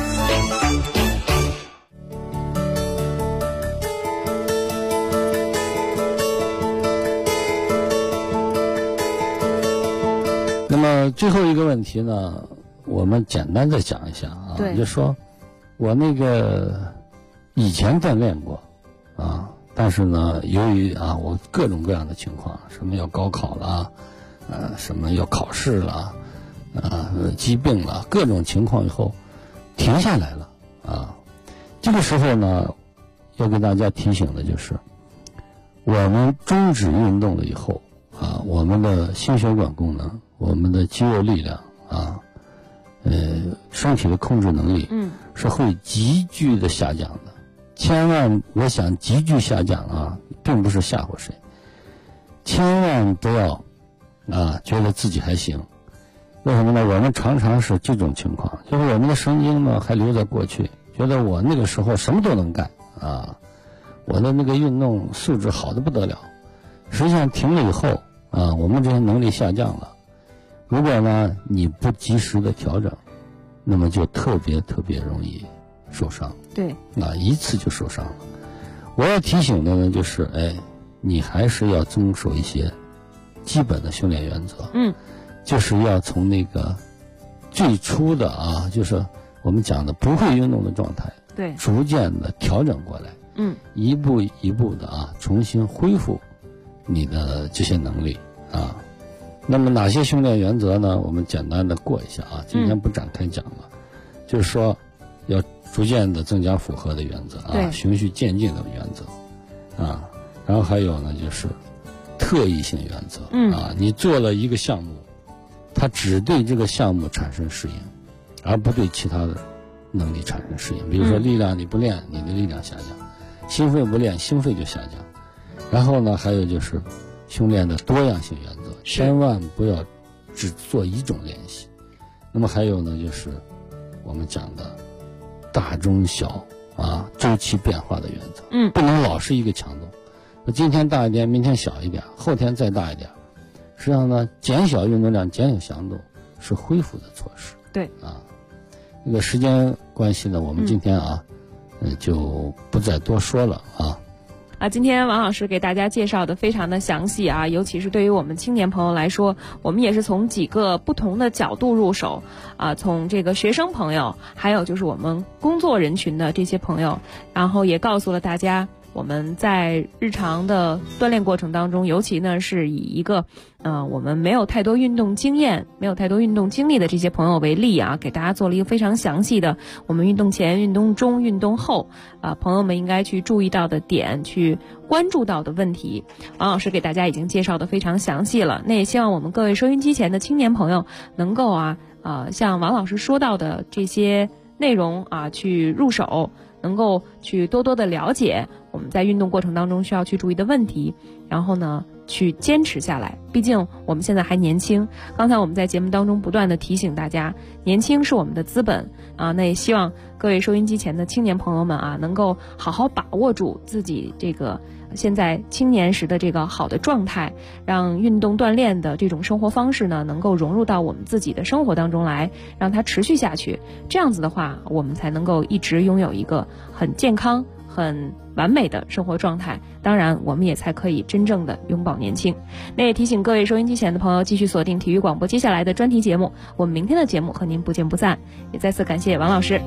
那么最后一个问题呢，我们简单再讲一下啊，就说我那个以前锻炼过啊，但是呢，由于啊我各种各样的情况，什么要高考了，什么要考试了，疾病了，各种情况以后停下来了啊。这个时候呢，要给大家提醒的就是，我们终止运动了以后啊，我们的心血管功能，我们的肌肉力量啊，身体的控制能力，是会急剧的下降的。千万，我想急剧下降啊，并不是吓唬谁，千万不要觉得自己还行。为什么呢？我们常常是这种情况，就是我们的神经呢还留在过去，觉得我那个时候什么都能干啊，我的那个运动素质好得不得了。实际上停了以后啊，我们这些能力下降了。如果呢你不及时的调整，那么就特别容易受伤。 对， 一次就受伤了。我要提醒的呢，就是你还是要遵守一些基本的训练原则。就是要从那个最初的就是我们讲的不会运动的状态， 对， 逐渐的调整过来，一步一步的重新恢复你的这些能力啊。那么哪些训练原则呢？我们简单的过一下啊，今天不展开讲了。就是说要逐渐的增加负荷的原则啊，循序渐进的原则啊，然后还有呢就是特异性原则你做了一个项目，它只对这个项目产生适应，而不对其他的能力产生适应。比如说力量你不练，你的力量下降；心肺不练，心肺就下降。然后呢，还有就是训练的多样性原则，千万不要只做一种练习。那么还有呢，就是我们讲的大中小周期变化的原则，不能老是一个强度。今天大一点，明天小一点，后天再大一点。实际上呢，减小运动量，减小强度是恢复的措施。 对那个时间关系呢，我们今天就不再多说了今天王老师给大家介绍的非常的详细尤其是对于我们青年朋友来说，我们也是从几个不同的角度入手从这个学生朋友，还有就是我们工作人群的这些朋友，然后也告诉了大家我们在日常的锻炼过程当中，尤其呢是以一个我们没有太多运动经验、没有太多运动经历的这些朋友为例给大家做了一个非常详细的我们运动前、运动中、运动后朋友们应该去注意到的点、去关注到的问题。王老师给大家已经介绍的非常详细了，那也希望我们各位收音机前的青年朋友能够像王老师说到的这些内容去入手，能够去多多的了解我们在运动过程当中需要去注意的问题，然后呢去坚持下来。毕竟我们现在还年轻，刚才我们在节目当中不断的提醒大家，年轻是我们的资本那也希望各位收音机前的青年朋友们能够好好把握住自己这个现在青年时的这个好的状态，让运动锻炼的这种生活方式呢能够融入到我们自己的生活当中来，让它持续下去。这样子的话，我们才能够一直拥有一个很健康、很完美的生活状态，当然我们也才可以真正的永葆年轻。那也提醒各位收音机前的朋友继续锁定体育广播接下来的专题节目，我们明天的节目和您不见不散。也再次感谢王老师。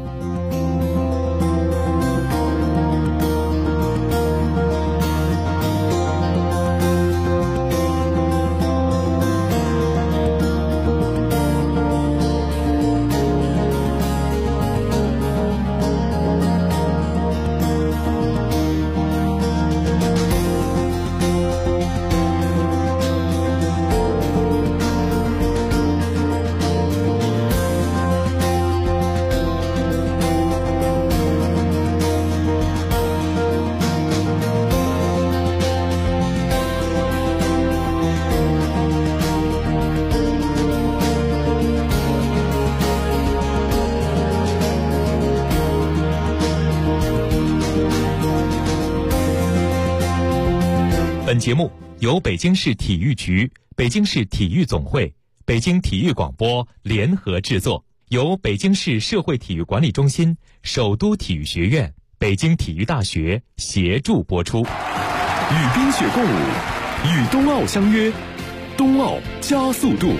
本节目由北京市体育局、北京市体育总会、北京体育广播联合制作，由北京市社会体育管理中心、首都体育学院、北京体育大学协助播出。 与冰雪共舞，与冬奥相约，冬奥加速度。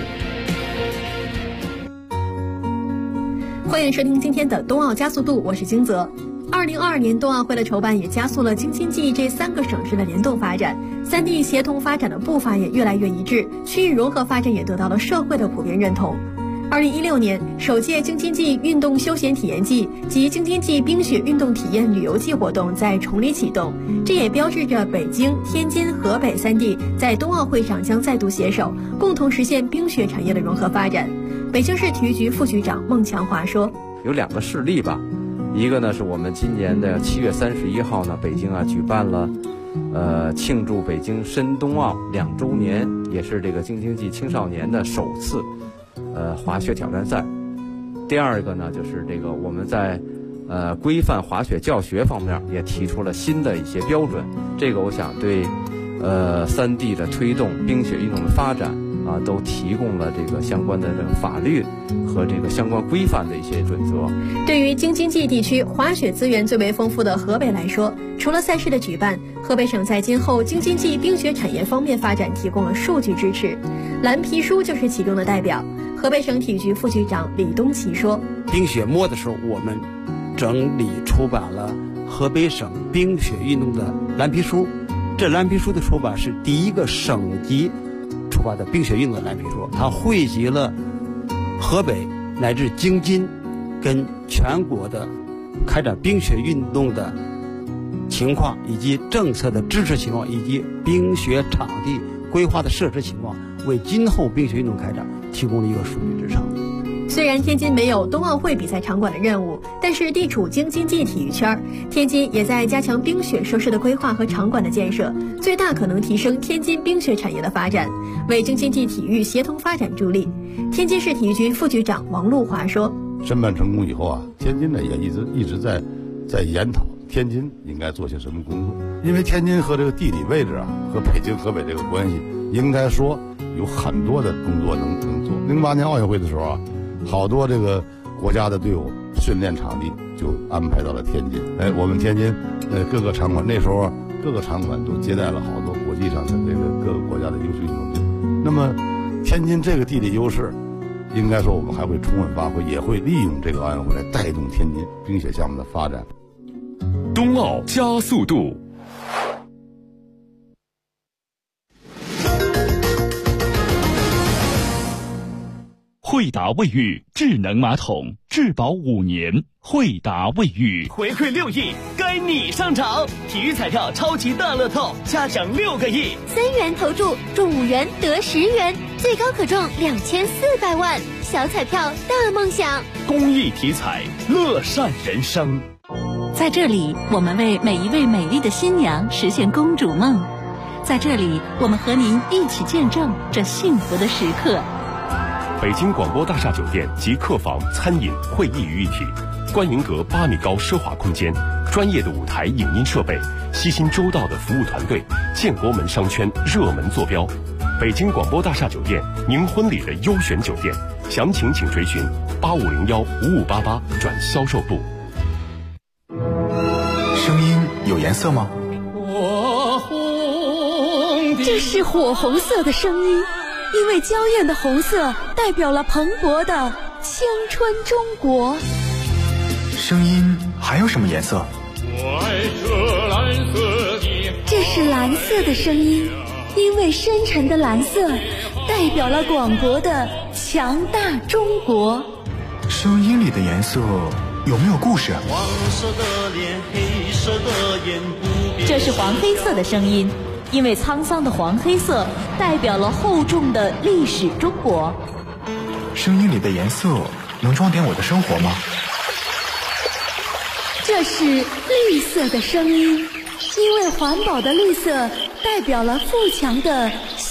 欢迎收听今天的冬奥加速度，我是金泽。2022年冬奥会的筹办也加速了京津冀这3个省市的联动发展，三地协同发展的步伐也越来越一致，区域融合发展也得到了社会的普遍认同。2016年，首届京津冀运动休闲体验季及京津冀冰雪运动体验旅游季活动在崇礼启动，这也标志着北京、天津、河北3地在冬奥会上将再度携手，共同实现冰雪产业的融合发展。北京市体育局副局长孟强华说：“ 有2个事例吧，一个呢是我们今年的7月31号呢，北京举办了，庆祝北京申冬奥2周年，也是这个京津冀青少年的首次，滑雪挑战赛。第二个呢，就是这个我们在，规范滑雪教学方面也提出了新的一些标准，这个我想对，3地的推动冰雪运动的发展。”都提供了这个相关的这个法律和这个相关规范的一些准则。 对于京津冀地区滑雪资源最为丰富的河北来说，除了赛事的举办，河北省在今后京津冀冰雪产业方面发展提供了数据支持。蓝皮书就是其中的代表。河北省体育局副局长李东奇说：“ 冰雪摸的时候，我们整理出版了河北省冰雪运动的蓝皮书。这蓝皮书的出版是第一个省级出版的冰雪运动的蓝皮书，它汇集了河北乃至京津跟全国的开展冰雪运动的情况，以及政策的支持情况，以及冰雪场地规划的设置情况，为今后冰雪运动开展提供了一个数据支撑。” 虽然天津没有冬奥会比赛场馆的任务，但是地处京津冀体育圈，天津也在加强冰雪设施的规划和场馆的建设，最大可能提升天津冰雪产业的发展，为京津冀体育协同发展助力。天津市体育局副局长王路华说：“ 申办成功以后天津呢也一直在研讨天津应该做些什么工作，因为天津和这个地理位置和北京、河北这个关系，应该说有很多的工作能做。08年奥运会的时候好多这个国家的队伍训练场地就安排到了天津。我们天津各个场馆那时候各个场馆都接待了好多国际上的这个各个国家的优秀运动队。那么天津这个地理优势，应该说我们还会充分发挥，也会利用这个奥运会来带动天津冰雪项目的发展。 冬奥加速度。 惠达卫浴智能马桶，质保5年。惠达卫浴回馈6亿，该你上场！体育彩票超级大乐透，加奖6个亿 ，3元投注中5元得10元，最高可中2400万，小彩票大梦想。 公益体彩，乐善人生。 在这里，我们为每一位美丽的新娘实现公主梦。在这里，我们和您一起见证这幸福的时刻。 北京广播大厦酒店及客房、餐饮、会议于一体，观云阁8米高奢华空间，专业的舞台影音设备，悉心周到的服务团队，建国门商圈热门坐标。北京广播大厦酒店，您婚礼的优选酒店，详情请垂询8501-5588转销售部。 声音有颜色吗？ 这是火红色的声音，因为娇艳的红色代表了蓬勃的青春中国。 声音还有什么颜色？ 这是蓝色的声音，因为深沉的蓝色代表了广博的强大中国。 声音里的颜色有没有故事？ 黄色的脸，黑色的眼， 这是黄黑色的声音，因为沧桑的黄黑色代表了厚重的历史中国。 声音里的颜色能装点我的生活吗？ 这是绿色的声音，因为环保的绿色代表了富强的